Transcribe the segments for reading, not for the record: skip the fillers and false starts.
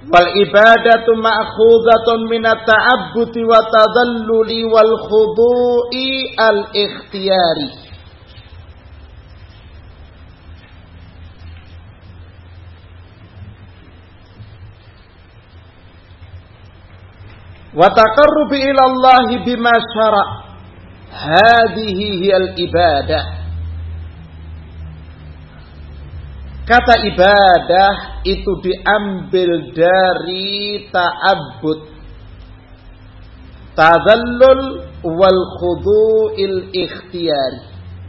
Wal ibadatu ma'khudhatun minat ta'abbuti wa tadalluli wal khudu'i al-ikhtiyari. Wa taqarrubi ila Allah bima syara'. Hadhihi hiyal ibadah. Kata ibadah itu diambil dari ta'abbud, tadallul wal khudu'il ikhtiyari.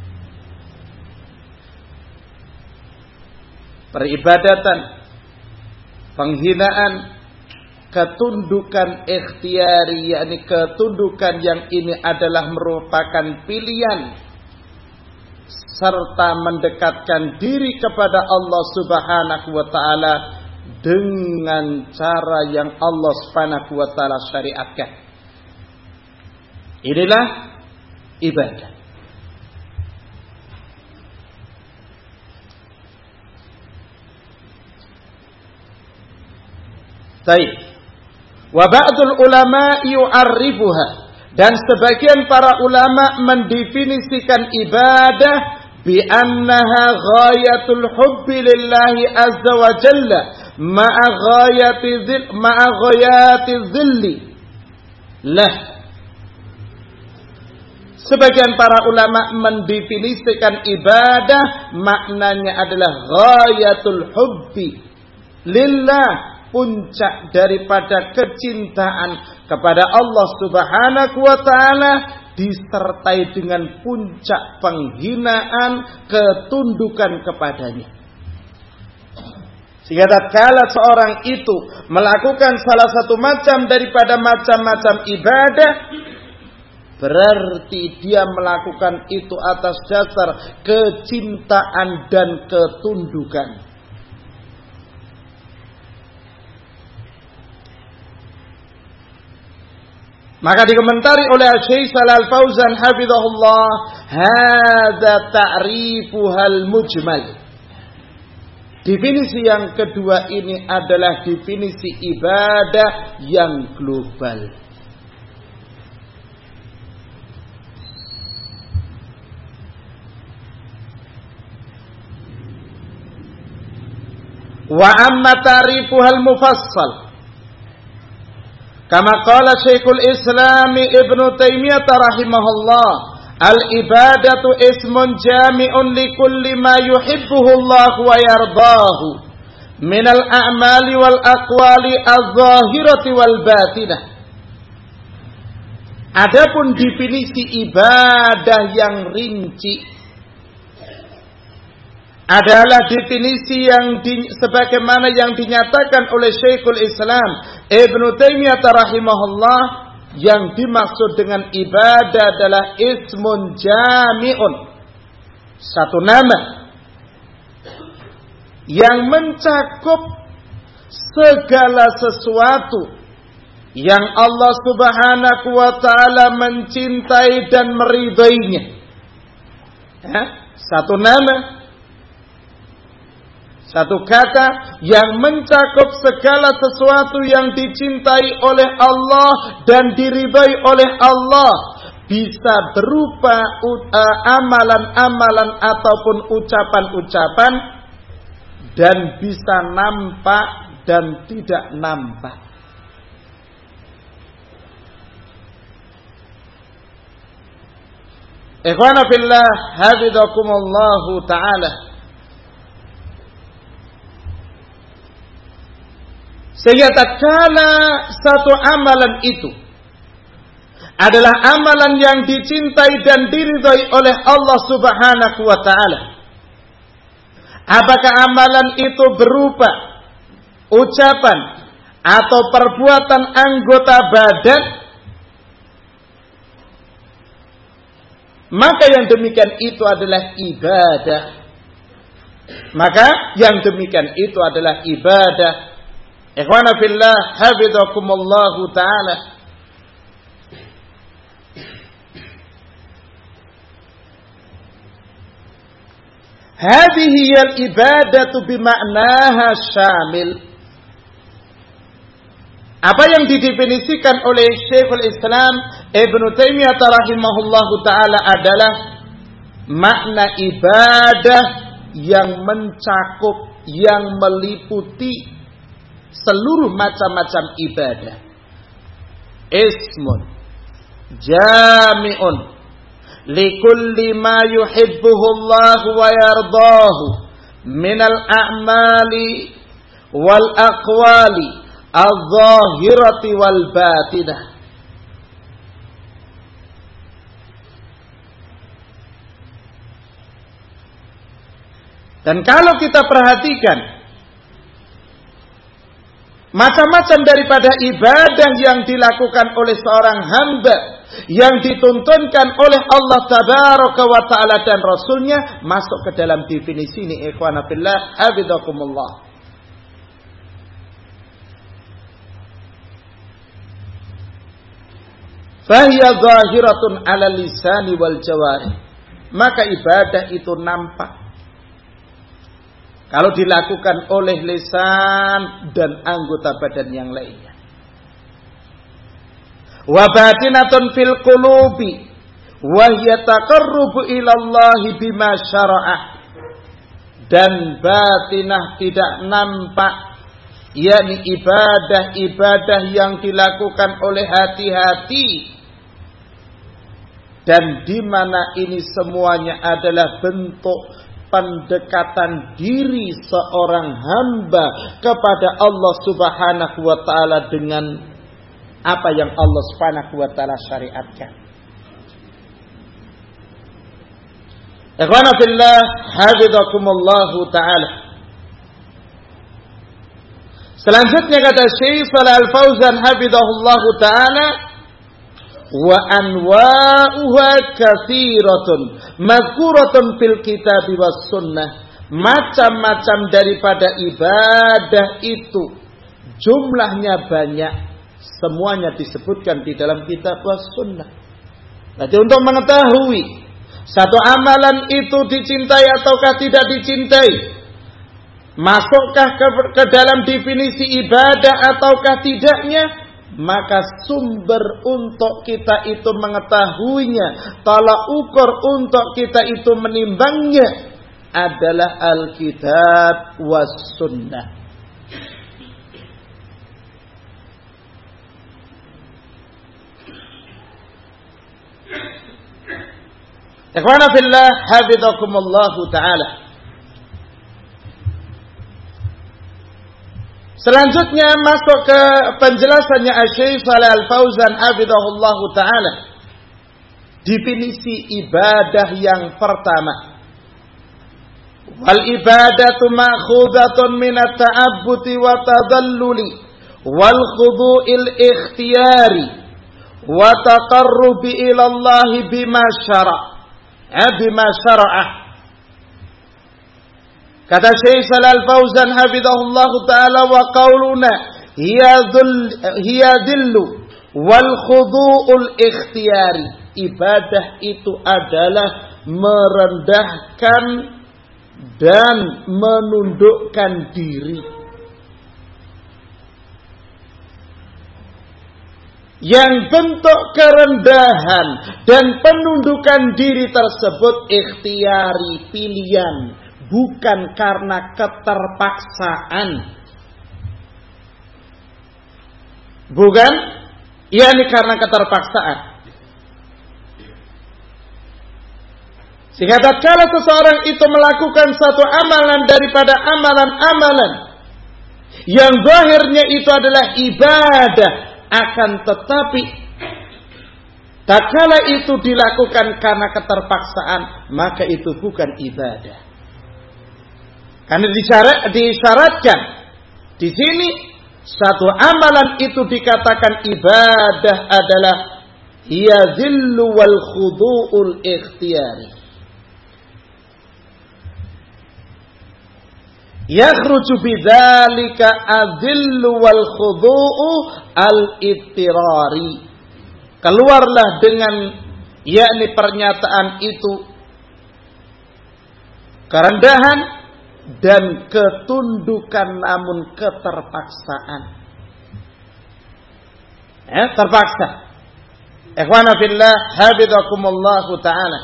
Peribadatan, penghinaan, ketundukan ikhtiyari, yakni ketundukan yang ini adalah merupakan pilihan serta mendekatkan diri kepada Allah Subhanahu wa taala dengan cara yang Allah Subhanahu wa taala syariatkan. Inilah ibadah. Baik. Wa ba'dul ulama yu'arrifuha, dan sebagian para ulama mendefinisikan ibadah bi annaha ghayatul hubbi lillahi azza wa jalla ma'a ghayati dhilli lah. Sebagian para ulama mendefinisikan ibadah maknanya adalah ghayatul hubbi lillah, puncak daripada kecintaan kepada Allah Subhanahu wa taala disertai dengan puncak penghinaan, ketundukan kepadanya. Sehingga tatkala seorang itu melakukan salah satu macam daripada macam-macam ibadah, berarti dia melakukan itu atas dasar kecintaan dan ketundukan. Maka dikomentari oleh Syekh Shalal Fauzan hafizahullah, hadza ta'rifuhal mujmal. Definisi yang kedua ini adalah definisi ibadah yang global. Wa amma ta'rifuhal mufassal, kama qala Syekhul Islam Ibnu Taimiyah rahimahullah, al-ibadatu ismun jami'un li kulli ma yuhibbuhu Allah wa yardahu minal a'mali wal aqwali adh-dhahirati wal batinah. Adapun definisi ibadah yang rinci adalah definisi yang sebagaimana yang dinyatakan oleh Syekhul Islam Ibnu Taimiyah rahimahullah, yang dimaksud dengan ibadah adalah ismun jami'un, satu nama yang mencakup segala sesuatu yang Allah Subhanahu wa taala mencintai dan meridainya. Satu nama, satu kata yang mencakup segala sesuatu yang dicintai oleh Allah dan diridai oleh Allah, bisa berupa amalan-amalan ataupun ucapan-ucapan, dan bisa nampak dan tidak nampak. Ikhwana fillah, hafizakumullahu ta'ala. Sehingga tatkala satu amalan itu adalah amalan yang dicintai dan diridhai oleh Allah Subhanahu wa taala, apakah amalan itu berupa ucapan atau perbuatan anggota badan, maka yang demikian itu adalah ibadah. Maka yang demikian itu adalah ibadah. Ikhwana fillah, hafizakumullahu ta'ala. Hadhihi al-ibadatu bima'naha syamil. Apa yang didefinisikan oleh Syekhul Islam Ibnu Taimiyah rahimahullahu taala adalah makna ibadah yang mencakup, yang meliputi seluruh macam-macam ibadah. Ismun jami'un likulli ma yuhibbuhu Allah wa yardahu minal a'mali wal aqwali al-zahirati wal batinah. Dan kalau kita perhatikan macam-macam daripada ibadah yang dilakukan oleh seorang hamba, yang dituntunkan oleh Allah Tabaraka wa Ta'ala dan Rasulnya, masuk ke dalam definisi ini. Ikhwana fillah, hafizakumullah. Fahiya zahiratun ala lisani wal jawari. Maka ibadah itu nampak kalau dilakukan oleh lisan dan anggota badan yang lainnya. Wa batinatun fil qulubi wa hiya taqarrubu ila Allah bima syara'ah. Dan batinah tidak nampak, yakni ibadah-ibadah yang dilakukan oleh hati-hati, dan di mana ini semuanya adalah bentuk pendekatan diri seorang hamba kepada Allah Subhanahu wa taala dengan apa yang Allah Subhanahu wa taala syariatkan. Ikhwana fillah, hafizakumullah taala. Selanjutnya kata Syekh Shalih Al Fauzan hafizahullah taala, wa anwa'uha katsiratun mazkuratun fil kitab was sunnah. Macam-macam daripada ibadah itu jumlahnya banyak, semuanya disebutkan di dalam kitab was sunnah. Jadi untuk mengetahui satu amalan itu dicintai ataukah tidak dicintai, masukkah ke dalam definisi ibadah ataukah tidaknya, maka sumber untuk kita itu mengetahuinya, tolak ukur untuk kita itu menimbangnya adalah Alkitab was Sunnah. Ikhwana fillah, hafizakumullah taala. Selanjutnya masuk ke penjelasannya Syekh Shalih Al Fauzan hafizahullah taala. Definisi ibadah yang pertama. Wal ibadatu ma'khudatun min at-ta'abbuti wa tadalluli wal khudu'il ikhtiyari wa taqarrubi ila Allah bima syara'ah. Kata Syekh Shalih Al Fauzan hafizahullah taala, wa qauluna hiya dhillu wal khudu'ul ikhtiyari. Ibadah itu adalah merendahkan dan menundukkan diri. Yang bentuk kerendahan dan penundukan diri tersebut ikhtiyari, pilihan, bukan karena keterpaksaan. Bukan, yakni karena keterpaksaan. Sehingga tatkala seseorang itu melakukan satu amalan daripada amalan-amalan yang zahirnya itu adalah ibadah, akan tetapi tatkala itu dilakukan karena keterpaksaan, maka itu bukan ibadah. Karena disyaratkan di sini satu amalan itu dikatakan ibadah adalah hiya zillu wal khudu'ul ikhtiyari. Yakhruju bidzalika adzillu wal khudu'u al-ittirari. Keluarlah dengan yakni pernyataan itu kerendahan dan ketundukan namun keterpaksaan. Terpaksa. Ikhwana fillah, hafizakumullahu ta'ala.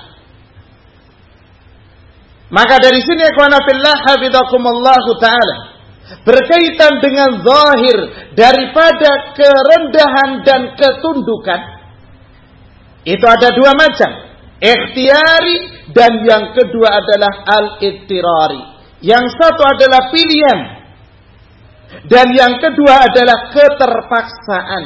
Maka dari sini ikhwana fillah, hafizakumullahu ta'ala, berkaitan dengan zahir daripada kerendahan dan ketundukan, itu ada dua macam, ikhtiyari dan yang kedua adalah al-ittirari. Yang satu adalah pilihan dan yang kedua adalah keterpaksaan.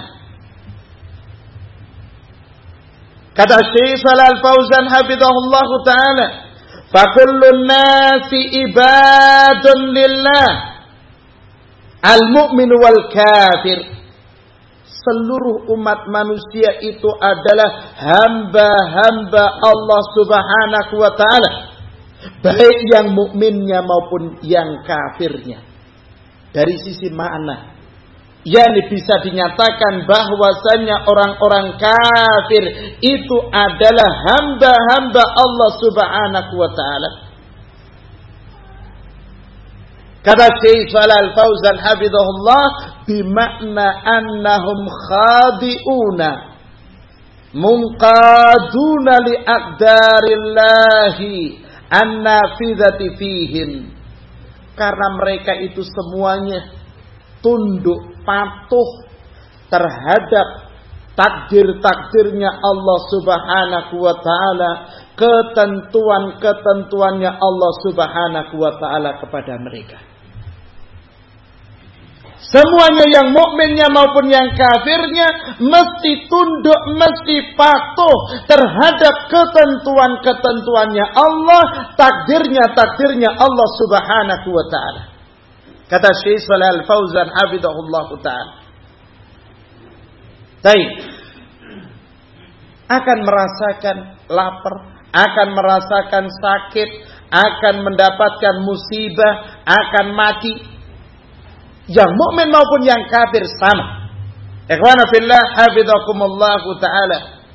Kata Syekh Shalal Fauzan hafizahullahu ta'ala, fakullun nasi ibadun lillah al-mu'min wal kafir. Seluruh umat manusia itu adalah hamba-hamba Allah Subhanahu wa ta'ala, baik yang mukminnya maupun yang kafirnya. Dari sisi makna, yakni bisa dinyatakan bahwasanya orang-orang kafir itu adalah hamba-hamba Allah Subhanahu wa ta'ala. Kata Syekh Shalal Fauzan hafizahullah, bimakna annahum khadi'una munqaduna li aqdarillahi an-nafidhati fihim. Karena mereka itu semuanya tunduk patuh terhadap takdir-takdirnya Allah Subhanahu wa ta'ala, ketentuan-ketentuannya Allah Subhanahu wa ta'ala kepada mereka. Semuanya yang mukminnya maupun yang kafirnya mesti tunduk, mesti patuh terhadap ketentuan-ketentuannya Allah, takdirnya Allah Subhanahu wa ta'ala. Kata Syekh Shalal Fauzan hafizahullah ta'ala. Baik. Akan merasakan lapar, akan merasakan sakit, akan mendapatkan musibah, akan mati. Yang mukmin maupun yang kafir sama. Ikhwana fillah, hafizakumullah ta'ala.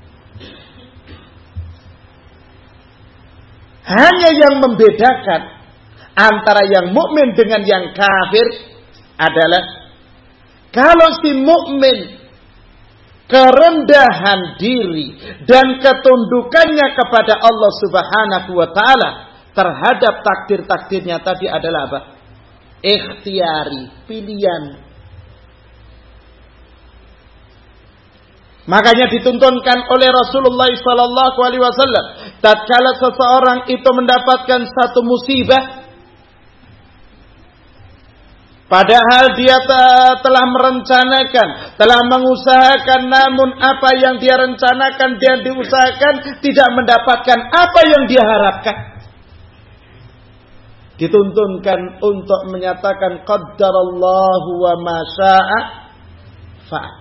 Hanya yang membedakan antara yang mukmin dengan yang kafir adalah kalau si mukmin kerendahan diri dan ketundukannya kepada Allah Subhanahu wa ta'ala terhadap takdir-takdirnya tadi adalah apa? Ikhtiyari, pilihan. Makanya dituntunkan oleh Rasulullah sallallahu alaihi wasallam, tatkala seseorang itu mendapatkan satu musibah, padahal dia telah merencanakan, telah mengusahakan, namun apa yang dia rencanakan dan diusahakan tidak mendapatkan apa yang dia harapkan. Dituntunkan untuk menyatakan qaddarallahu wa ma syaa fa'al.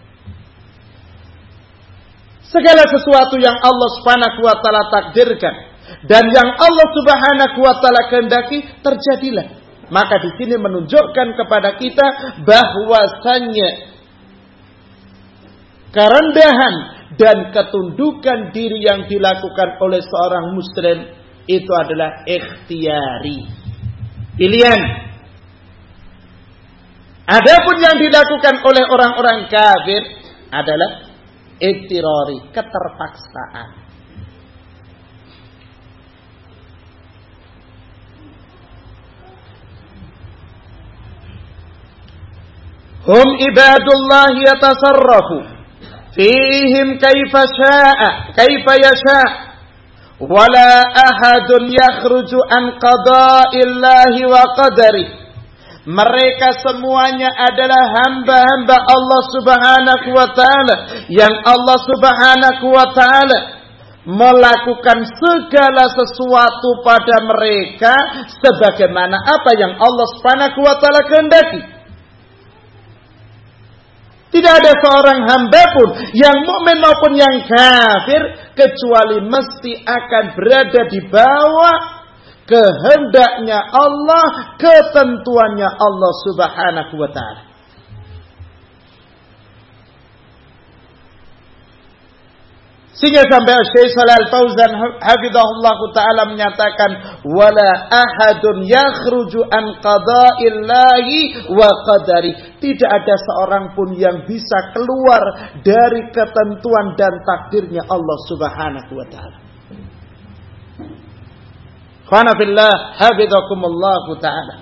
Segala sesuatu yang Allah Subhanahu wa taala takdirkan dan yang Allah Subhanahu wa taala kehendaki terjadilah. Maka di sini menunjukkan kepada kita bahwasannya kerendahan dan ketundukan diri yang dilakukan oleh seorang muslim itu adalah ikhtiyari, pilihan. Adapun yang dilakukan oleh orang-orang kafir adalah ittirari, keterpaksaan. Hum ibadullah yatasarrafu fihim kaifa yasha' wala ahadun yakhruju an qada'illahi wa qadari. Mereka semuanya adalah hamba-hamba Allah Subhanahu wa ta'ala yang Allah Subhanahu wa ta'ala melakukan segala sesuatu pada mereka sebagaimana apa yang Allah Subhanahu wa ta'ala kehendaki. Tidak ada seorang hamba pun yang mukmin maupun yang kafir kecuali mesti akan berada di bawah kehendaknya Allah, ketentuannya Allah Subhanahu wa ta'ala. Sehingga sampai Syekh Shalal Fauzan hafizahullah taala menyatakan wala ahadun yakhruju an qada'illahi wa qadari. Tidak ada seorang pun yang bisa keluar dari ketentuan dan takdirnya Allah Subhanahu wa taala. Khana fillah hafizakumullah taala.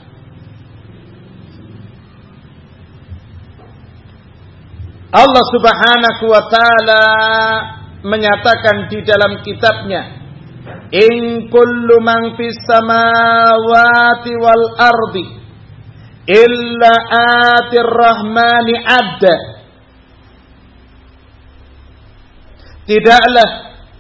Allah Subhanahu wa taala menyatakan di dalam kitabnya, in kullu man fis samawati wal ardi illa atir rahmani abda. Tidaklah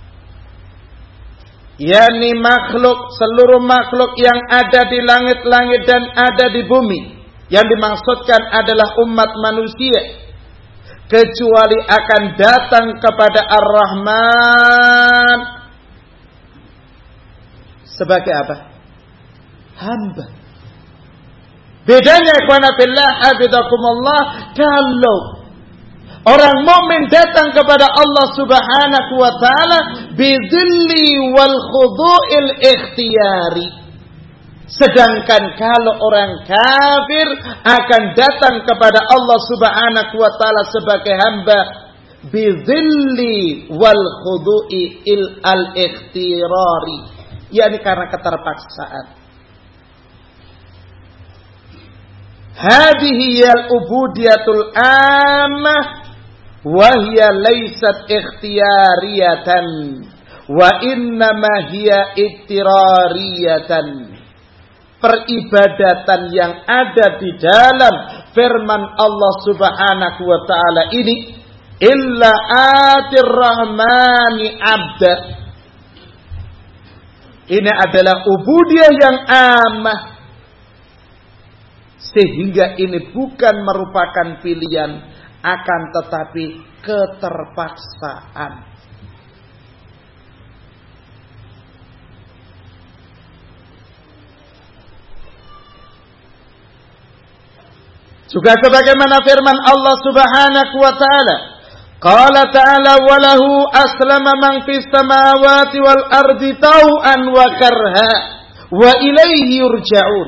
yakni seluruh makhluk yang ada di langit-langit dan ada di bumi, yang dimaksudkan adalah umat manusia, kecuali akan datang kepada Ar-Rahman sebagai apa? Hamba. Bedanya ikhwana fillah hafizakumullah, kalau orang mukmin datang kepada Allah Subhanahu wa taala bidzilli wal khudu'il ikhtiyari. Sedangkan kalau orang kafir akan datang kepada Allah Subhanahu wa taala sebagai hamba bidzilli wal khudu'i al ikhtirari, yakni karena keterpaksaan. Hadhihi al ubudiyatul ammah wa hiya laysat ikhtiyariyatan wa innama hiya iktirariyatan. Peribadatan yang ada di dalam firman Allah Subhanahu wa taala ini, illa atir rahmani abda, ini adalah ubudiyah yang amah, sehingga ini bukan merupakan pilihan, akan tetapi keterpaksaan. Juga sebagaimana firman Allah Subhanahu wa taala, qala ta'ala wa lahu aslama man fis samawati wal ardi tau'an wa karha wa ilaihi yurja'un.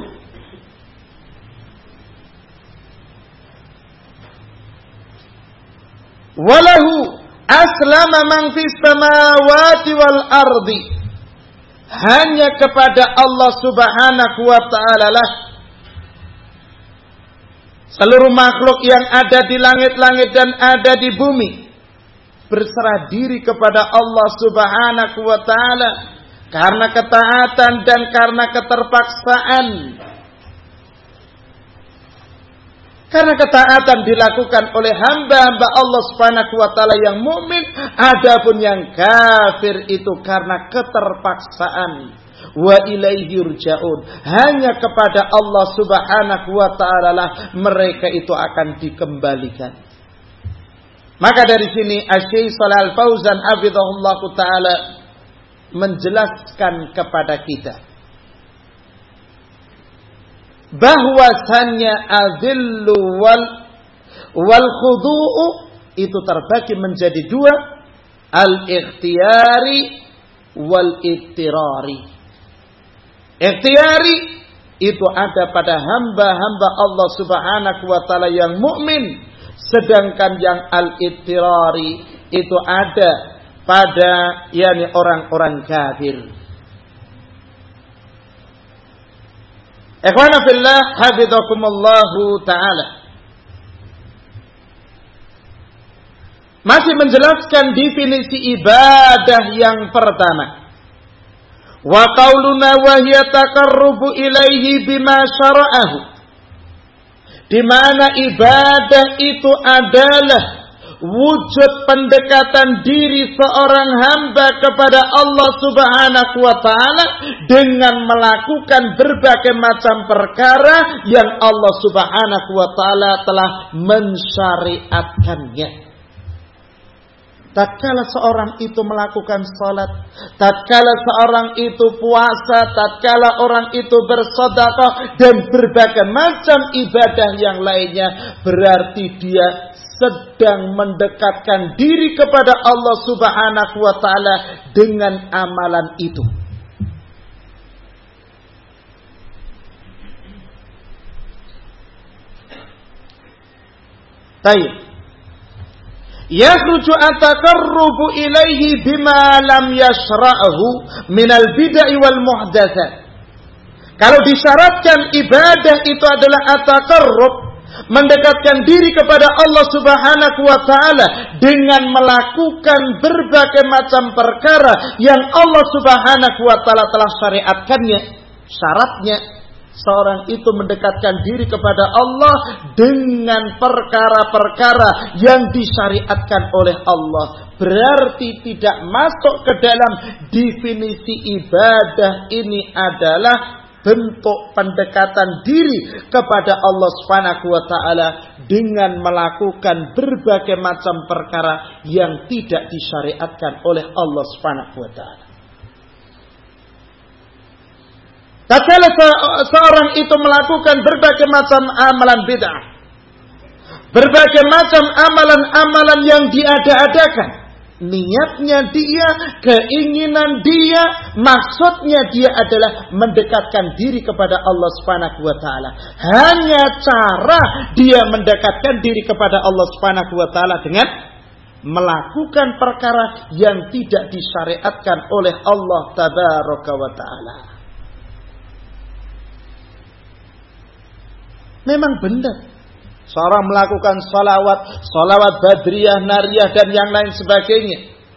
Wa lahu aslama man fis samawati wal ardi, hanya kepada Allah Subhanahu wa taala lah seluruh makhluk yang ada di langit-langit dan ada di bumi berserah diri kepada Allah Subhanahu wa taala karena ketaatan dan karena keterpaksaan. Karena ketaatan dilakukan oleh hamba-hamba Allah Subhanahu wa taala yang mukmin, adapun yang kafir itu karena keterpaksaan. Wa ilaihi yurja'un, hanya kepada Allah Subhanahu wa taala lah mereka itu akan dikembalikan. Maka dari sini Asy-Syaikh Shalal Fauzan hafizahullah taala menjelaskan kepada kita bahwasannya azillu wal khudu'u itu terbagi menjadi dua, al-ikhtiyari wal iktirari. Ikhtiyari itu ada pada hamba-hamba Allah Subhanahu wa taala yang mukmin, sedangkan yang al-iktirari itu ada pada yakni orang-orang kafir. Ikhwana fillah hafizakumullahu taala. Masih menjelaskan definisi ibadah yang pertama. Wa qauluna wa hiya taqarrubu ilaihi bima syara'ahu. Di mana ibadah itu adalah wujud pendekatan diri seorang hamba kepada Allah Subhanahu wa taala dengan melakukan berbagai macam perkara yang Allah Subhanahu wa taala telah mensyariatkannya. Tatkala seorang itu melakukan salat, tatkala seorang itu puasa, tatkala orang itu bersedekah dan berbagai macam ibadah yang lainnya, berarti dia sedang mendekatkan diri kepada Allah Subhanahu wa taala dengan amalan itu. Baik. Yakhruju at-taqarrubu ilaihi bima lam yashra'hu minal bid'ah wal muhdatsat. Kalau disyaratkan ibadah itu adalah at-taqarrub, mendekatkan diri kepada Allah Subhanahu wa taala dengan melakukan berbagai macam perkara yang Allah Subhanahu wa taala telah syariatkannya. Syaratnya seorang itu mendekatkan diri kepada Allah dengan perkara-perkara yang disyariatkan oleh Allah. Berarti tidak masuk ke dalam definisi ibadah ini adalah bentuk pendekatan diri kepada Allah Subhanahu wa taala dengan melakukan berbagai macam perkara yang tidak disyariatkan oleh Allah Subhanahu wa taala. Tatkala seorang itu melakukan berbagai macam amalan bid'ah, berbagai macam amalan-amalan yang diada-adakan, niatnya dia, keinginan dia, maksudnya dia adalah mendekatkan diri kepada Allah Subhanahu wa taala. Hanya cara dia mendekatkan diri kepada Allah Subhanahu wa taala dengan melakukan perkara yang tidak disyariatkan oleh Allah Tabaraka wa taala. Memang benar seorang melakukan salawat badriyah, nariyah dan yang lain sebagainya.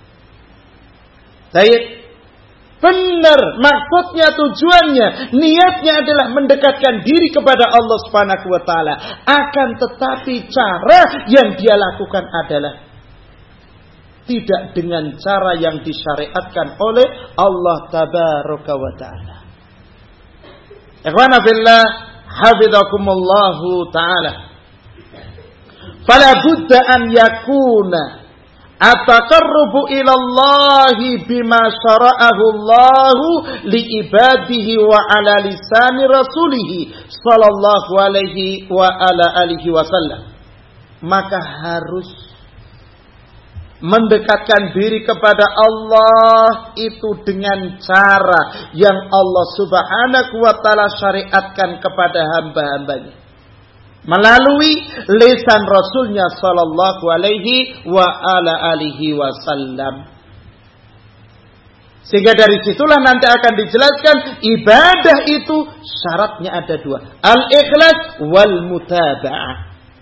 Baik, benar, maksudnya, tujuannya, niatnya adalah mendekatkan diri kepada Allah Subhanahu wa taala. Akan tetapi cara yang dia lakukan adalah tidak dengan cara yang disyariatkan oleh Allah Tabaraka wa taala. Ikhwana fillah, hafizakumullahu ta'ala. Fala budda an yakuna at-taqarrubu ila Allah bima syara'ahu Allah li ibadihi wa ala lisani rasulih sallallahu alaihi wa ala alihi wasallam. Maka harus mendekatkan diri kepada Allah itu dengan cara yang Allah Subhanahu wa taala syariatkan kepada hamba-hambanya melalui lisan Rasulnya sallallahu alaihi wa ala alihi wasallam. Sehingga dari situlah nanti akan dijelaskan ibadah itu syaratnya ada dua, al-ikhlas wal mutaba'ah.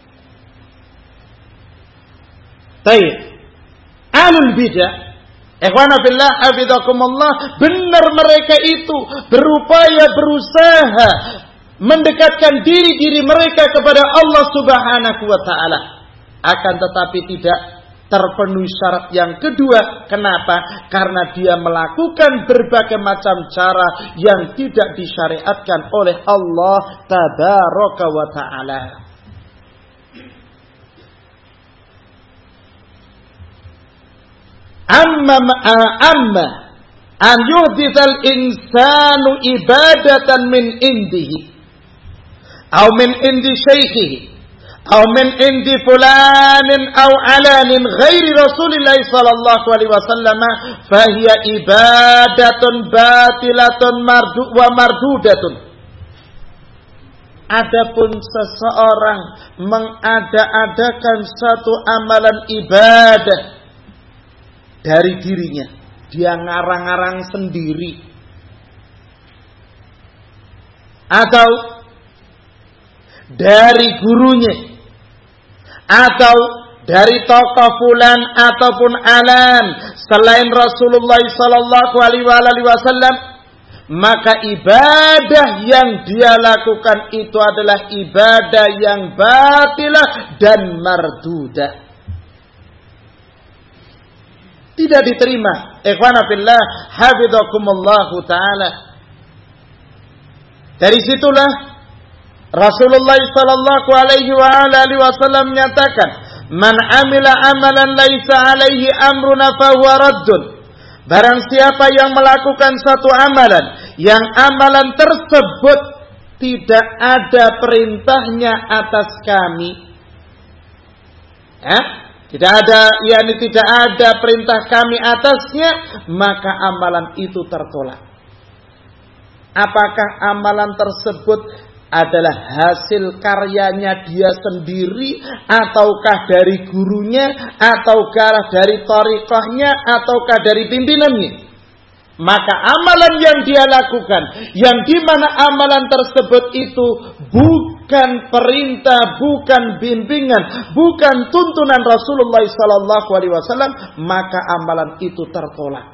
Baik. Ahlul bidah, ikhwana fillah hafizakumullah, benar mereka itu berusaha mendekatkan diri mereka kepada Allah Subhanahu wa taala. Akan tetapi tidak terpenuhi syarat yang kedua. Kenapa? Karena dia melakukan berbagai macam cara yang tidak disyariatkan oleh Allah Tabaraka wa taala. Amma an yuhdithal insanu ibadatan min indihi aw min indi shaykhihi aw min indi fulanin aw alanin ghairi Rasulillah sallallahu alaihi wasallam fahiya ibadatun batilatun mardudatun. Adapun seseorang mengada-adakan satu amalan ibadah dari dirinya, dia ngarang-ngarang sendiri, atau dari gurunya, atau dari tokoh fulan ataupun alan selain Rasulullah sallallahu alaihi wasallam, maka ibadah yang dia lakukan itu adalah ibadah yang batilah dan mardudah, tidak diterima. Ikhwana fillah hafizakumullahu ta'ala. Dari situlah Rasulullah sallallahu alaihi wasallam menyatakan, man amila amalan laisa alaihi amruna fahuwa raddun. Barang siapa yang melakukan satu amalan yang amalan tersebut tidak ada perintahnya atas kami, Tidak ada perintah kami atasnya, maka amalan itu tertolak. Apakah amalan tersebut adalah hasil karyanya dia sendiri, ataukah dari gurunya, ataukah dari thariqahnya, ataukah dari pimpinannya? Maka amalan yang dia lakukan, yang dimana amalan tersebut itu bukan perintah, bukan bimbingan, bukan tuntunan Rasulullah SAW, maka amalan itu tertolak.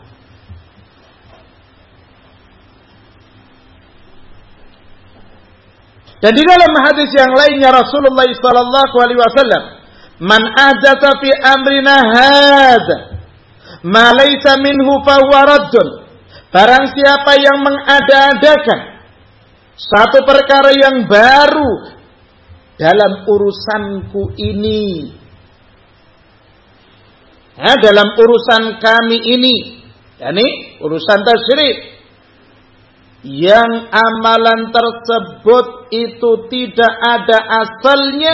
Dan di dalam hadis yang lainnya Rasulullah SAW, "Man ahdatsa fi amrina hadza ma laysa minhu fa huwa raddun." Barang siapa yang mengada-adakan satu perkara yang baru dalam urusanku ini, dalam urusan kami ini, yakni urusan tasyrik, yang amalan tersebut itu tidak ada asalnya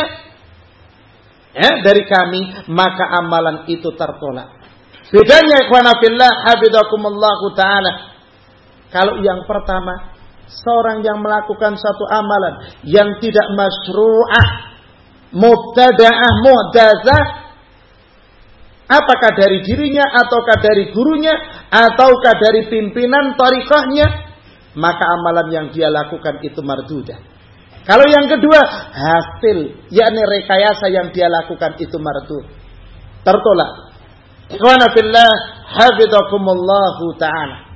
dari kami, maka amalan itu tertolak. Bedanya ikhwana fillah hafizakumullahu ta'ala. Kalau yang pertama, seorang yang melakukan satu amalan yang tidak masyru'ah, mubtada'ah, muhdazah, apakah dari dirinya, ataukah dari gurunya, ataukah dari pimpinan thariqahnya, maka amalan yang dia lakukan itu mardudah. Kalau yang kedua, hasil, yakni rekayasa yang dia lakukan itu mardud, tertolak. Ikhwana fillah hafizakumullahu ta'ala.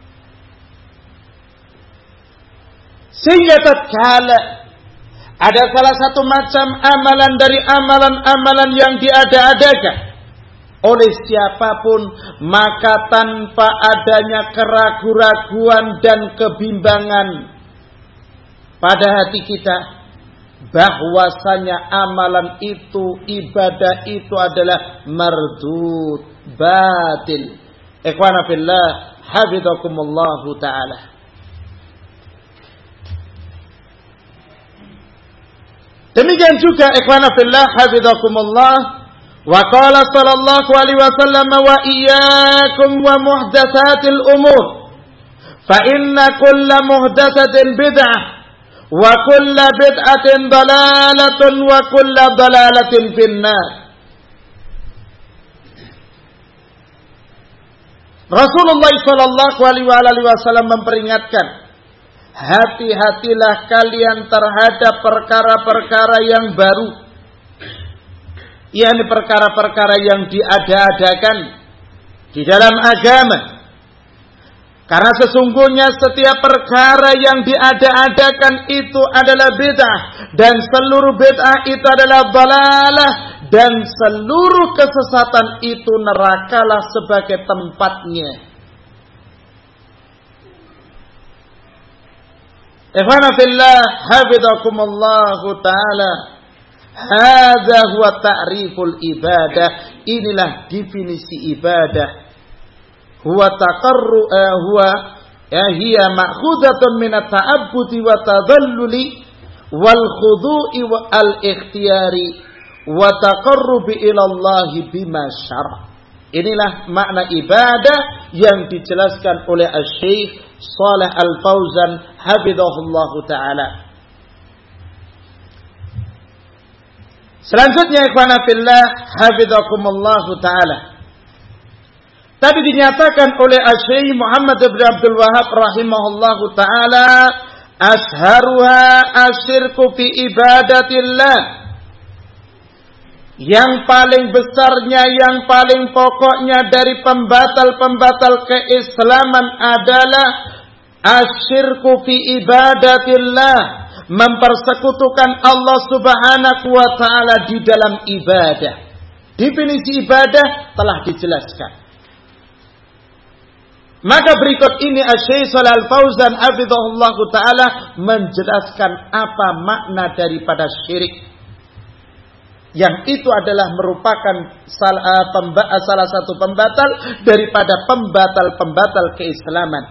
Sehingga tatkala ada salah satu macam amalan dari amalan-amalan yang diada-adakan oleh siapapun, maka tanpa adanya keraguan-raguan dan kebimbangan pada hati kita, bahwasanya amalan itu, ibadah itu adalah mardud, batil. Ikhwana fillah hafizakumullahu ta'ala. Demikian juga ikhwana fillah hafizakumullah, wa qala sallallahu alaihi wasallam, wa iyyakum wa muhdatsatil umur, fa inna kulla muhdatsatin bid'ah wa kulla bid'atin dalalatun wa kulla dalalatin finnar. Rasulullah sallallahu alaihi wasallam memperingatkan, hati-hatilah kalian terhadap perkara-perkara yang baru, yakni perkara-perkara yang diada-adakan di dalam agama. Karena sesungguhnya setiap perkara yang diada-adakan itu adalah bid'ah, dan seluruh bid'ah itu adalah dhalalah, dan seluruh kesesatan itu nerakalah sebagai tempatnya. Ikhwana fillah hafizakumullahu ta'ala. Hadza huwa ta'riful ibadah. Inilah definisi ibadah. Huwa hiya ma'khudatun min at-ta'abbudi wa tadalluli wal khudu'i wal ikhtiyari wa taqarrubi ila Allah bima syara'. Inilah makna ibadah yang dijelaskan oleh Asy-Syaikh Shalih Al-Fauzan hafizahullahu taala. Selanjutnya ikhwana fillah hafizakumullahu taala. Tadi dinyatakan oleh Asy-Syaikh Muhammad bin Abdul Wahhab rahimahullahu taala, asharuha asyirku fi ibadatillah. Yang paling besarnya, yang paling pokoknya dari pembatal-pembatal keislaman adalah asyirku fi ibadatillah, mempersekutukan Allah Subhanahu wa taala di dalam ibadah. Definisi ibadah telah dijelaskan. Maka berikut ini Asy-Syaikh Shalih Al-Fauzan hafizahullahu taala menjelaskan apa makna daripada syirik, yang itu adalah merupakan salah satu pembatal daripada pembatal-pembatal keislaman.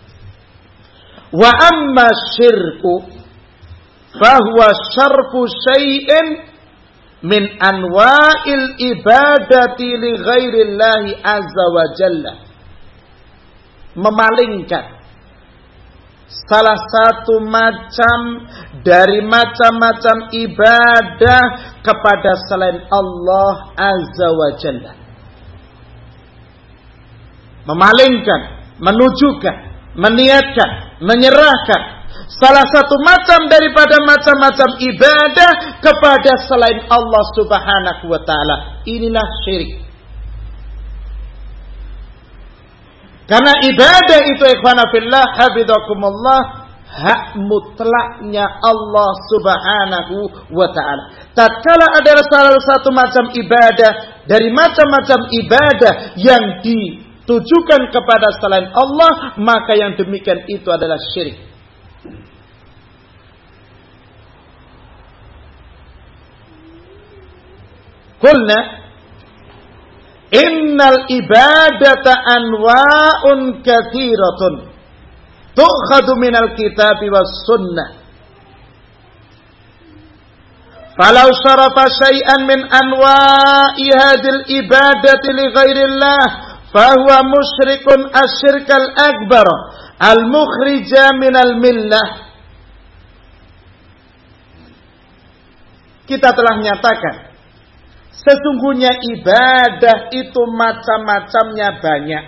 Wa amma syirku fahuwa syarfu syai'in min anwa'il ibadati li ghairillahi azza wa jalla. Memalingkan salah satu macam dari macam-macam ibadah kepada selain Allah azza wa jalla. Memalingkan, menujukan, meniatkan, menyerahkan salah satu macam daripada macam-macam ibadah kepada selain Allah subhanahu wa ta'ala. Inilah syirik. Karena ibadah itu ikhwana fillah hafizakumullah hak mutlaknya Allah subhanahu wa ta'ala. Tatkala ada salah satu macam ibadah dari macam-macam ibadah yang ditujukan kepada selain Allah, maka yang demikian itu adalah syirik. Qulna innal ibadata anwa'un katsiratun tu'khadhu minal kitabi was sunnah. Falau syarafa syai'an min anwa'i hadhil ibadati li ghairillah fahuwa musyrikun asyirkal akbar al-mukhrija minal millah. Kita telah nyatakan sesungguhnya ibadah itu macam-macamnya banyak.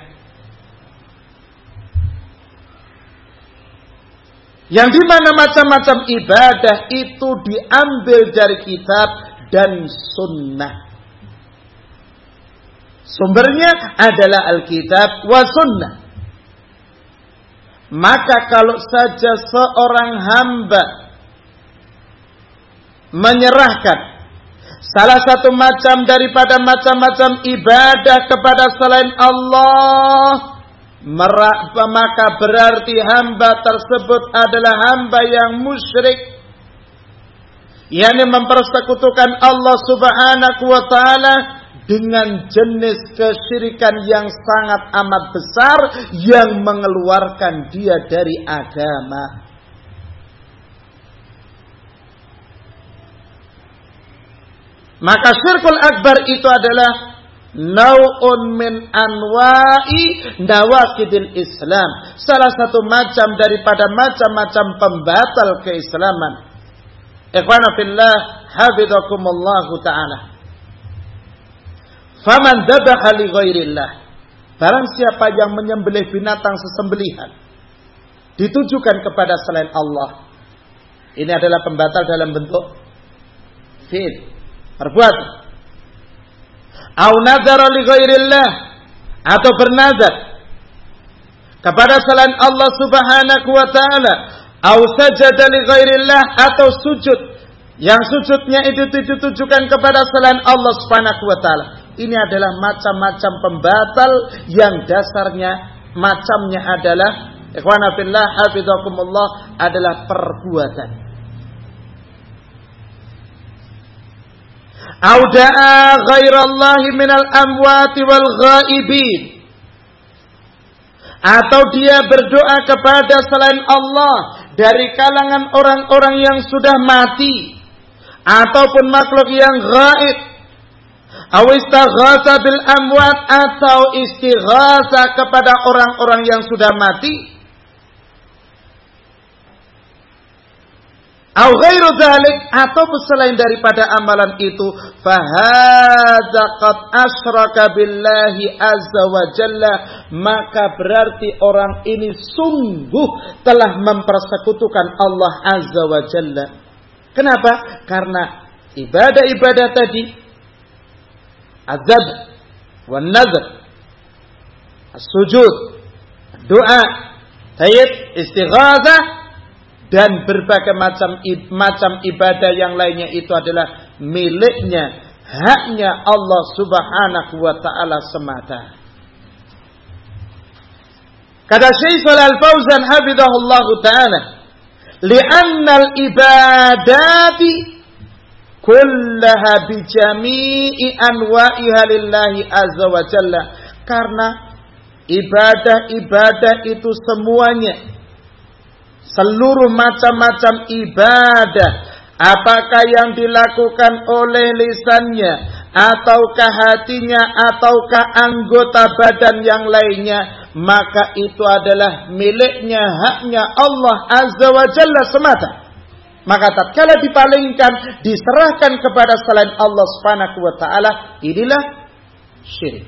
Yang dimana macam-macam ibadah itu diambil dari kitab dan sunnah. Sumbernya adalah Alkitab wa sunnah. Maka kalau saja seorang hamba menyerahkan salah satu macam daripada macam-macam ibadah kepada selain Allah, maka berarti hamba tersebut adalah hamba yang musyrik, yakni mempersekutukan Allah subhanahu wa ta'ala dengan jenis kesyirikan yang sangat amat besar yang mengeluarkan dia dari agama. Maka syirkul akbar itu adalah nau'un min anwa'i nawaqidil Islam, salah satu macam daripada macam-macam pembatal keislaman. Ikhwana fillah hafizakumullahu ta'ala. Faman dhabaha li ghairillah, barang siapa yang menyembelih binatang sesembelihan ditujukan kepada selain Allah, ini adalah pembatal dalam bentuk fi'il, perbuatan. Au nazara li ghairillah, atau bernazar kepada selain Allah subhanahu wa ta'ala. Au sajada li ghairillah, atau sujud yang sujudnya itu ditujukan kepada selain Allah subhanahu wa ta'ala. Ini adalah macam-macam pembatal yang dasarnya macamnya adalah ikhwana fillah hafizakumullah adalah perbuatan. Au da'a ghairallahi minal amwati wal ghaibin, atau dia berdoa kepada selain Allah dari kalangan orang-orang yang sudah mati ataupun makhluk yang gaib. Au istaghatsa bil amwat, atau istighatsa kepada orang-orang yang sudah mati. Au ghairu dzalik, atau selain daripada amalan itu, fahadza qad asyraka billahi azza wa jalla, maka berarti orang ini sungguh telah mempersekutukan Allah azza wa jalla. Kenapa? Karena ibadah-ibadah tadi, azab, wan nazar, as-sujud, doa, tayyib, istighatsah, dan berbagai macam ibadah yang lainnya itu adalah miliknya, haknya Allah subhanahu wa ta'ala semata. Kata Syekh Shalal Fauzan hafizahullahu ta'ala, li'annal ibadati kullaha bijami'i anwa'iha lillahi azza wa jalla, karena ibadah-ibadah itu semuanya, seluruh macam-macam ibadah apakah yang dilakukan oleh lisannya, ataukah hatinya, ataukah anggota badan yang lainnya, maka itu adalah miliknya, haknya Allah Azza wa Jalla semata. Maka tatkala dipalingkan, diserahkan kepada selain Allah Subhanahu wa taala, inilah syirik.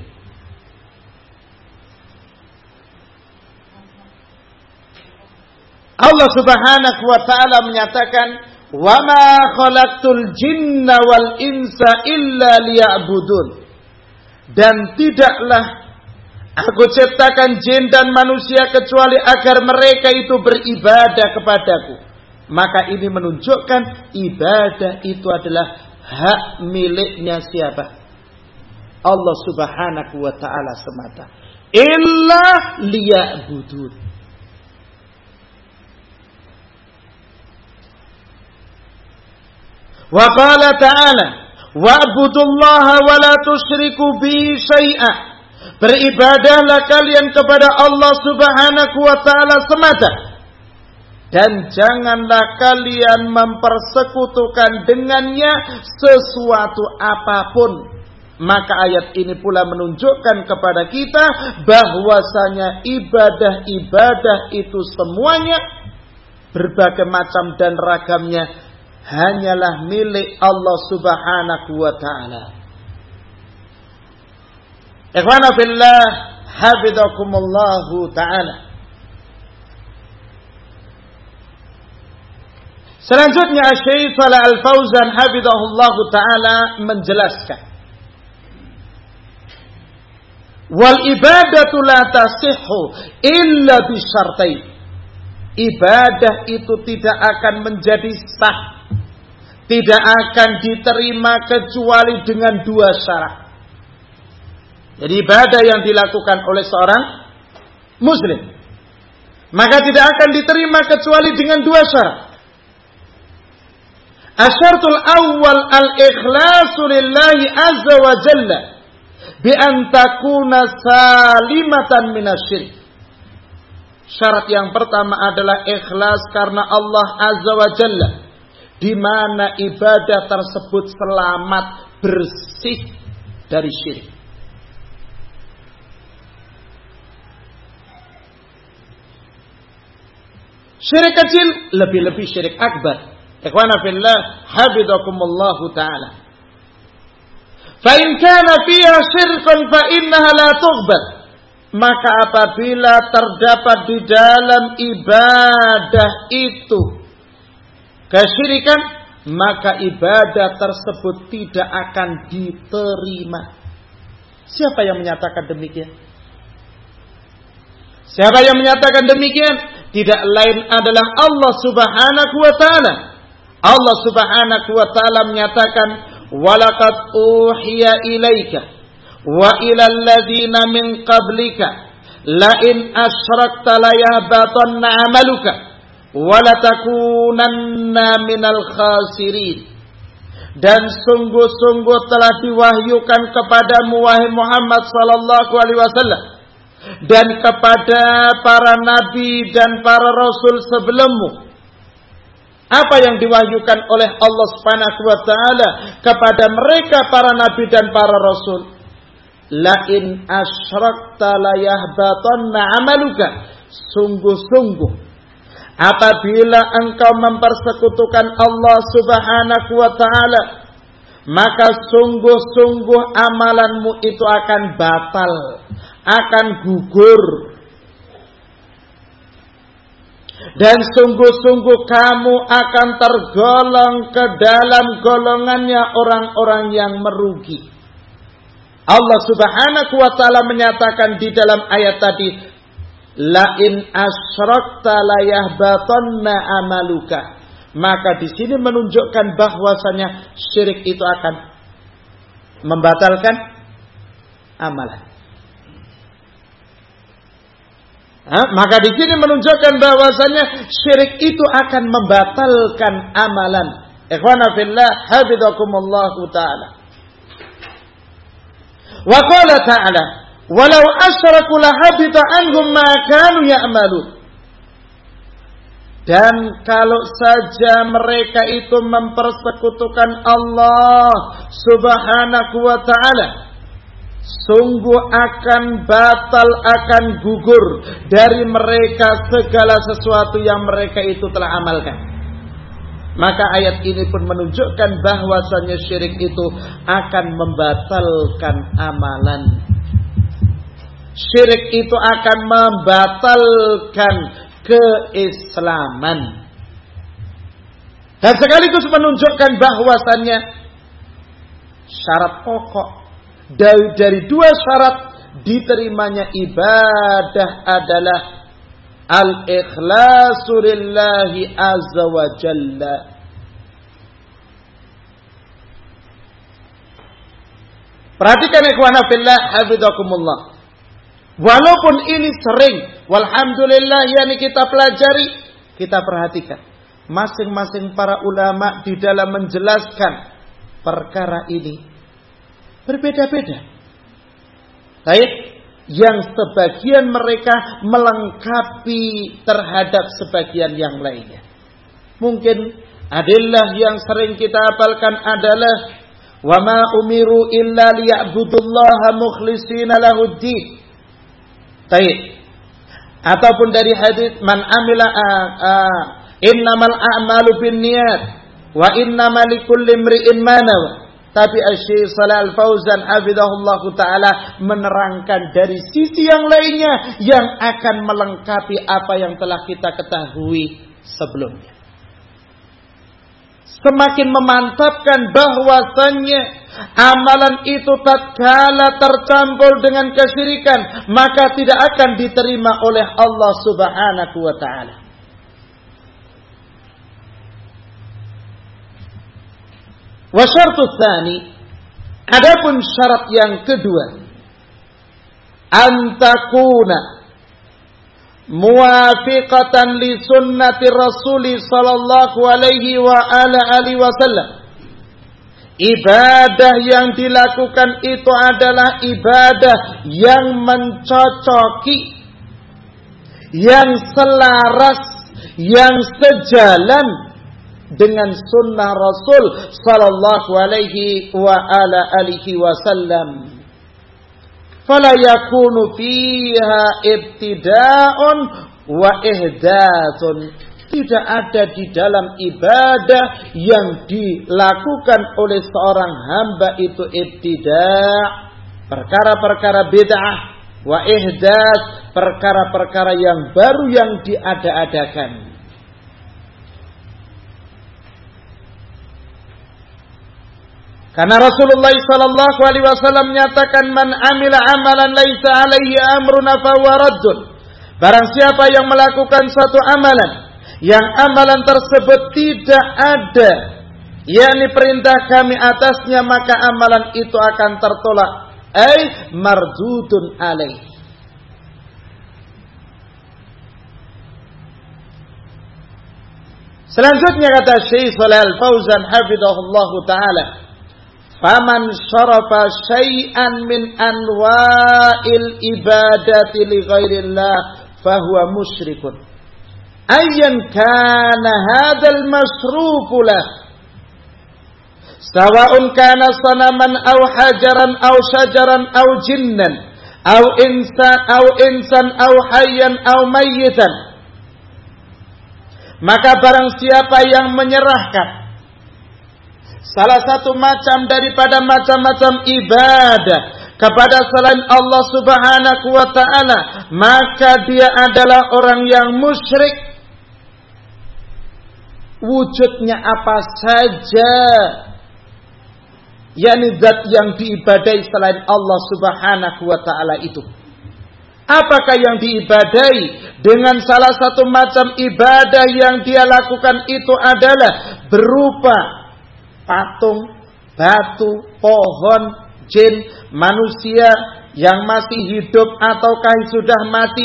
Allah Subhanahu wa taala menyatakan, "Wa ma khalaqtul jinna wal insa illa liya'budun." Dan tidaklah aku ciptakan jin dan manusia kecuali agar mereka itu beribadah kepadaku. Maka ini menunjukkan ibadah itu adalah hak miliknya siapa? Allah Subhanahu wa taala semata. Illa liya'budun. Wa qala ta'ala, wa'budullaha wa la tusyriku bihi syai'a. Beribadahlah kalian kepada Allah Subhanahu wa taala semata, dan janganlah kalian mempersekutukan dengannya sesuatu apapun. Maka ayat ini pula menunjukkan kepada kita bahwasanya ibadah-ibadah itu semuanya berbagai macam dan ragamnya hanyalah milik Allah Subhanahu wa taala. Ikhwana fillah, hafizakumullahu taala. Selanjutnya Syekh Shalih Al-Fauzan hafizahullahu taala menjelaskan, wal ibadatu la tasihhu illa bi syartain. Ibadah itu tidak akan menjadi sah, tidak akan diterima kecuali dengan dua syarat. Jadi ibadah yang dilakukan oleh seorang muslim, maka tidak akan diterima kecuali dengan dua syarat. Asyaratul awal al-ikhlasu lillahi azza wa jalla bi an takuna salimatan minasyirik. Syarat yang pertama adalah ikhlas karena Allah Azza wa Jalla, di mana ibadah tersebut selamat, bersih dari syirik. Syirik kecil, lebih-lebih syirik akbar. Ikhwana fillah, hafizakumullahu ta'ala. Fa in kana fiha syirkun fa innaha la tuqbal. Maka apabila terdapat di dalam ibadah itu kesyirikan, maka ibadah tersebut tidak akan diterima. Siapa yang menyatakan demikian? Siapa yang menyatakan demikian? Tidak lain adalah Allah Subhanahu wa taala. Allah Subhanahu wa taala menyatakan, "Walaqad uhiya ilaika wa ilal ladzina min qablika la in asyrakta la yahbatanna 'amaluka wa la takunanna minal khasirin." Dan sungguh-sungguh telah diwahyukan kepadamu wahai Muhammad sallallahu alaihi wasallam dan kepada para nabi dan para rasul sebelummu. Apa yang diwahyukan oleh Allah Subhanahu wa taala kepada mereka para nabi dan para rasul? La in asyrakta la yahbatanna 'amaluka. Sungguh-sungguh apabila engkau mempersekutukan Allah Subhanahu wa taala, maka sungguh-sungguh amalanmu itu akan batal, akan gugur. Dan sungguh-sungguh kamu akan tergolong ke dalam golongannya orang-orang yang merugi. Allah Subhanahu wa taala menyatakan di dalam ayat tadi, la in asyrakta la yahbatanna amaluka. Maka di sini menunjukkan bahwasanya syirik itu akan membatalkan amalan. Maka di sini menunjukkan bahwasanya syirik itu akan membatalkan amalan. Ikhwana fillah, hafizakumullahu taala. Wa qala ta'ala, walau asyraku la habita anhum ma kanu ya'malun. Dan kalau saja mereka itu mempersekutukan Allah Subhanahu wa ta'ala, sungguh akan batal, akan gugur dari mereka segala sesuatu yang mereka itu telah amalkan. Maka ayat ini pun menunjukkan bahwasannya syirik itu akan membatalkan amalan. Syirik itu akan membatalkan keislaman. Dan sekaligus menunjukkan bahwasannya syarat pokok dari dua syarat diterimanya ibadah adalah al-ikhlasu lillahi azza wa jalla. Perhatikan ikhwana fillah hafizakumullah. Walaupun ini sering, walhamdulillah, yakni kita pelajari, kita perhatikan. Masing-masing para ulama di dalam menjelaskan perkara ini berbeda-beda. Baik, yang sebagian mereka melengkapi terhadap sebagian yang lainnya. Mungkin adillah yang sering kita hafalkan adalah wa ma umiru illa liya'budullaha mukhlishina lahuddin. Baik. Ataupun dari hadis man amila innamal a'malu binniyat wa innamal likulli imri'in ma nawa. Tapi Asy-Syaikh Shalih Al-Fauzan hafizahullahu taala menerangkan dari sisi yang lainnya yang akan melengkapi apa yang telah kita ketahui sebelumnya. Semakin memantapkan bahwasannya amalan itu tatkala tercampur dengan kesyirikan, maka tidak akan diterima oleh Allah Subhanahu wa taala. Wa syartu tsani, adapun syarat yang kedua, antakuna muwafiqatan li sunnati Rasul sallallahu alaihi wa ala alihi wasallam. Ibadah yang dilakukan itu adalah ibadah yang mencocoki, yang selaras, yang sejalan dengan sunnah Rasul sallallahu alaihi wa ala alihi wasallam. Fala yakunu fiha ibtida'un wa ihdatsun. Tidak ada di dalam ibadah yang dilakukan oleh seorang hamba itu ibtida', perkara-perkara bid'ah, wa ihdats, perkara-perkara yang baru yang diada-adakan. Karena Rasulullah sallallahu alaihi wasallam menyatakan man amila amalan laisa alaihi amruna fahuwa raddun. Barang siapa yang melakukan suatu amalan yang amalan tersebut tidak ada, yakni perintah kami atasnya, maka amalan itu akan tertolak, mardudun alaih. Selanjutnya kata Syekh Shalih Al-Fauzan hafizahullahu taala, faman syarafa syai'an min anwa'il ibadati li ghairillah fahuwa musyrikun. Ayyan kana hadzal masrufu lah, sawa'un kana sanaman aw hajaran aw syajaran aw jinnan aw insan aw hayyan aw mayyitan. Maka barang siapa yang menyerahkan salah satu macam daripada macam-macam ibadah kepada selain Allah Subhanahu wa taala, maka dia adalah orang yang musyrik. Wujudnya apa saja, yakni zat yang diibadai selain Allah Subhanahu wa taala itu. Apakah yang diibadai dengan salah satu macam ibadah yang dia lakukan itu adalah berupa patung, batu, pohon, jin, manusia yang masih hidup ataukah sudah mati.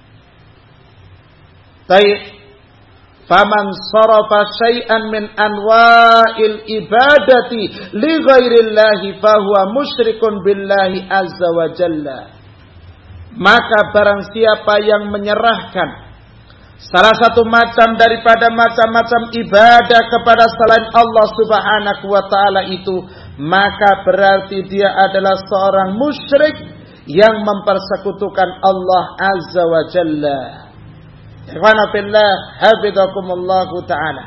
Baik. Faman sarafa syai'an min anwa'il ibadati li ghairillahi fahuwa musyrikun billahi azza wa jalla. Maka barang siapa yang menyerahkan salah satu macam daripada macam-macam ibadah kepada selain Allah Subhanahu wa taala itu, maka berarti dia adalah seorang musyrik yang mempersekutukan Allah Azza wa Jalla. Ikhwana fillah, hafizakumullah taala.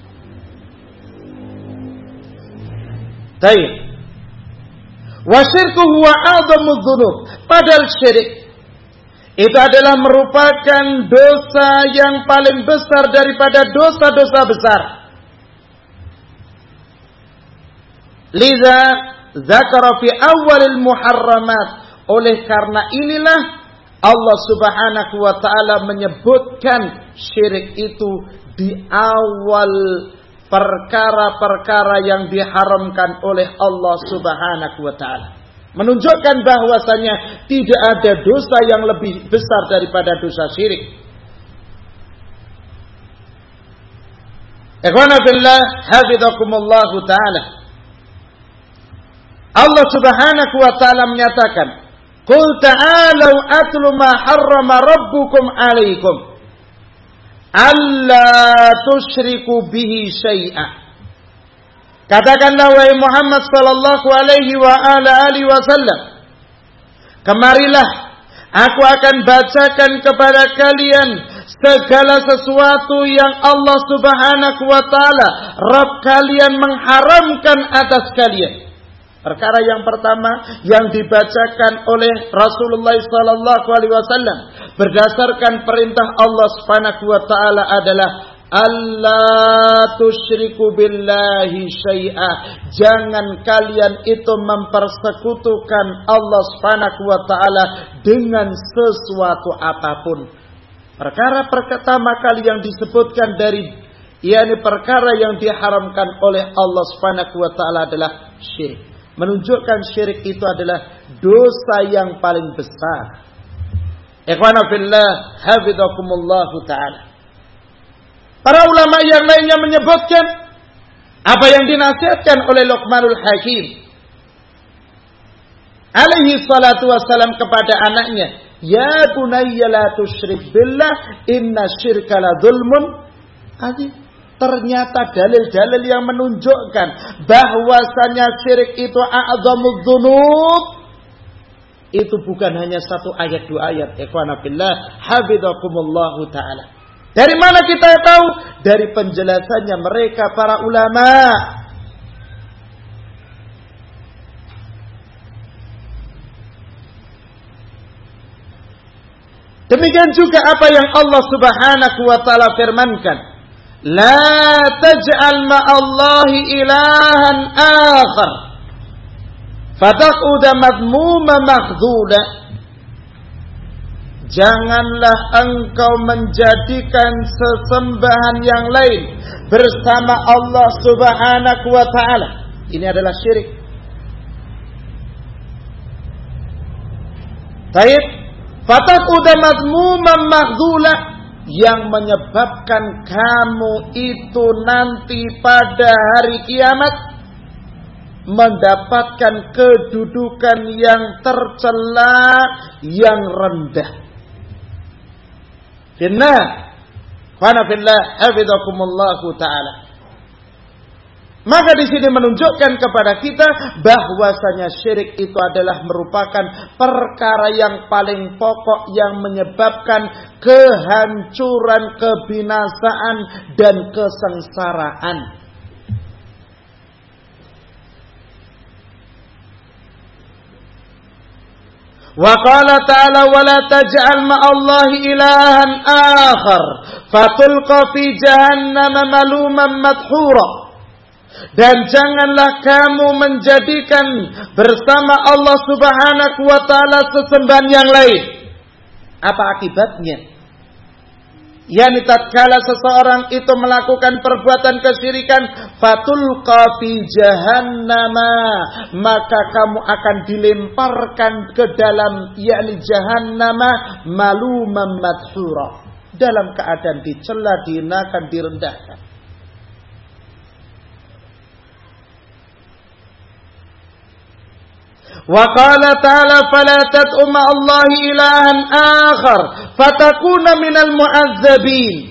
Baik. Wa syirku huwa a'dhamudz dzunub. Padahal syirik itu adalah merupakan dosa yang paling besar daripada dosa-dosa besar. Liza zakara fi awalil muharramat. Oleh karena inilah Allah Subhanahu wa taala menyebutkan syirik itu di awal perkara-perkara yang diharamkan oleh Allah Subhanahu wa taala. Menunjukkan bahwasanya tidak ada dosa yang lebih besar daripada dosa syirik. Ikhwana fillah, hafizakumullah taala. Allah Subhanahu wa taala menyatakan, "Qul ta'alu atlu ma harrama rabbukum 'alaikum alla tusyriku bihi syai'a." Katakanlah wahai Muhammad sallallahu alaihi wa ala alihi wasallam, kemarilah aku akan bacakan kepada kalian segala sesuatu yang Allah Subhanahu wa taala Rabb kalian mengharamkan atas kalian. Perkara yang pertama yang dibacakan oleh Rasulullah sallallahu alaihi wasallam berdasarkan perintah Allah Subhanahu wa taala adalah Allah tusyriku billahi syai'a. Jangan kalian itu mempersekutukan Allah Subhanahu wa taala dengan sesuatu apapun. Perkara pertama kali yang disebutkan dari yakni perkara yang diharamkan oleh Allah Subhanahu wa taala adalah syirik. Menunjukkan syirik itu adalah dosa yang paling besar. Ikhwana fillah, hafizakumullah taala. Para ulama yang lainnya menyebutkan apa yang dinasihatkan oleh Luqmanul Hakim alaihi salatu wassalam kepada anaknya, "Ya bunayya la tusyrik billah, inna syirka la dzulmun adzim." Ternyata dalil-dalil yang menunjukkan bahwasanya syirik itu a'dzamudz dzunub itu bukan hanya satu ayat dua ayat. Ikhwana fillah, hafizakumullah taala. Dari mana kita tahu? Dari penjelasannya mereka para ulama. Demikian juga apa yang Allah Subhanahu wa taala firmankan, "La taj'al ma'allahi ilahan akhar fataq'uda madhmuman makhdhula." Janganlah engkau menjadikan sesembahan yang lain bersama Allah Subhanahu wa taala. Ini adalah syirik. Baik, fataquda madhmuman makhdhula, yang menyebabkan kamu itu nanti pada hari kiamat mendapatkan kedudukan yang tercela, yang rendah. Finnar, khana fillah, hafizakumullah taala. Maka di sini menunjukkan kepada kita bahwasanya syirik itu adalah merupakan perkara yang paling pokok yang menyebabkan kehancuran, kebinasaan dan kesengsaraan. Wa qala ta'ala wa la taj'al ma'allahi ilahan akhar fatulqa fi jahannam maluman madhura. Dan janganlah kamu menjadikan bersama Allah Subhanahu wa taala sesembahan yang lain. Apa akibatnya? Yani tatkala seseorang itu melakukan perbuatan kesyirikan, fatulqa fi jahannama, maka kamu akan dilemparkan ke dalam yakni jahannama maluman madhura, dalam keadaan dicela, dihinakan, direndahkan. Wa qala ta'ala fala tad'u ma'allahi ilahan akhar fatakuna minal mu'azzabin.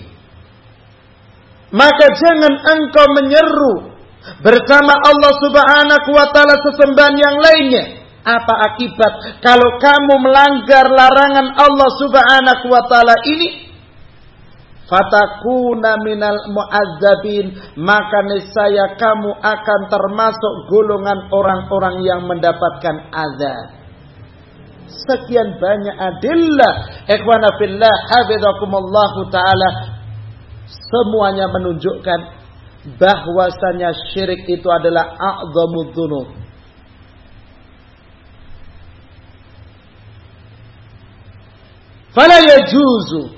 Maka jangan engkau menyeru bersama Allah Subhanahu wa taala sesembahan yang lainnya. Apa akibat kalau kamu melanggar larangan Allah Subhanahu wa taala ini? Fatakuna minal mu'azzabin, maka niscaya kamu akan termasuk golongan orang-orang yang mendapatkan azab. Sekian banyak adillah ikhwana fillah hafizakumullahu taala, semuanya menunjukkan bahwasanya syirik itu adalah a'zamud dzunub. Fala yajuzu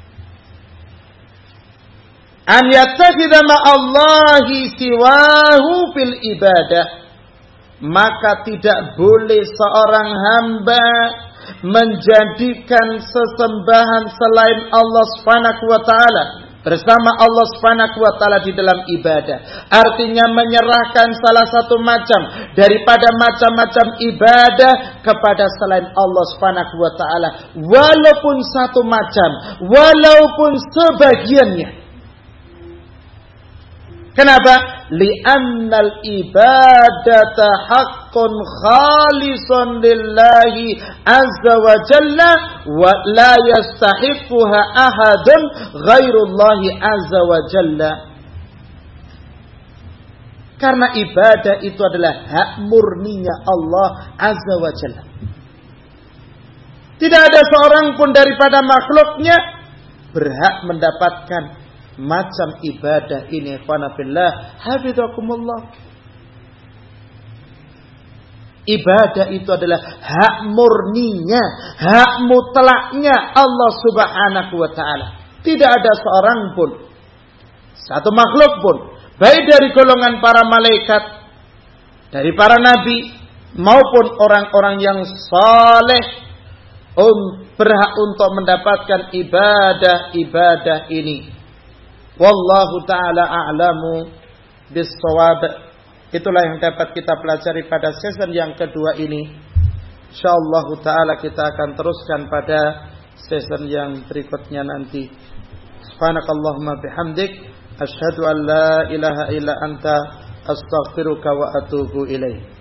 an yattakhidha ma'allahi siwahu fil ibadah. Maka tidak boleh seorang hamba menjadikan sesembahan selain Allah Subhanahu wa taala bersama Allah Subhanahu wa taala di dalam ibadah. Artinya menyerahkan salah satu macam daripada macam-macam ibadah kepada selain Allah Subhanahu wa taala, walaupun satu macam, walaupun sebagiannya. Kenapa? Li'annal ibadata haqqun khalisun lillahi azza wa jalla wa la yastahiquha ahadun ghairullahi azza wa jalla. Karena ibadah itu adalah hak murninya Allah azza wa jalla. Tidak ada seorang pun daripada makhluknya berhak mendapatkan macam ibadah ini. Fanafillah hafizakumullah. Ibadah itu adalah hak murninya, hak mutlaknya Allah Subhanahu wa taala. Tidak ada seorang pun, satu makhluk pun, baik dari golongan para malaikat, dari para nabi, maupun orang-orang yang saleh, berhak untuk mendapatkan ibadah-ibadah ini. Wallahu ta'ala a'lamu bis-shawab. Itulah yang dapat kita pelajari pada season yang kedua ini. Insyaallah ta'ala kita akan teruskan pada season yang berikutnya nanti. Subhanakallahumma bihamdik, asyhadu an la ilaha illa anta, astaghfiruka wa atubu ilaik.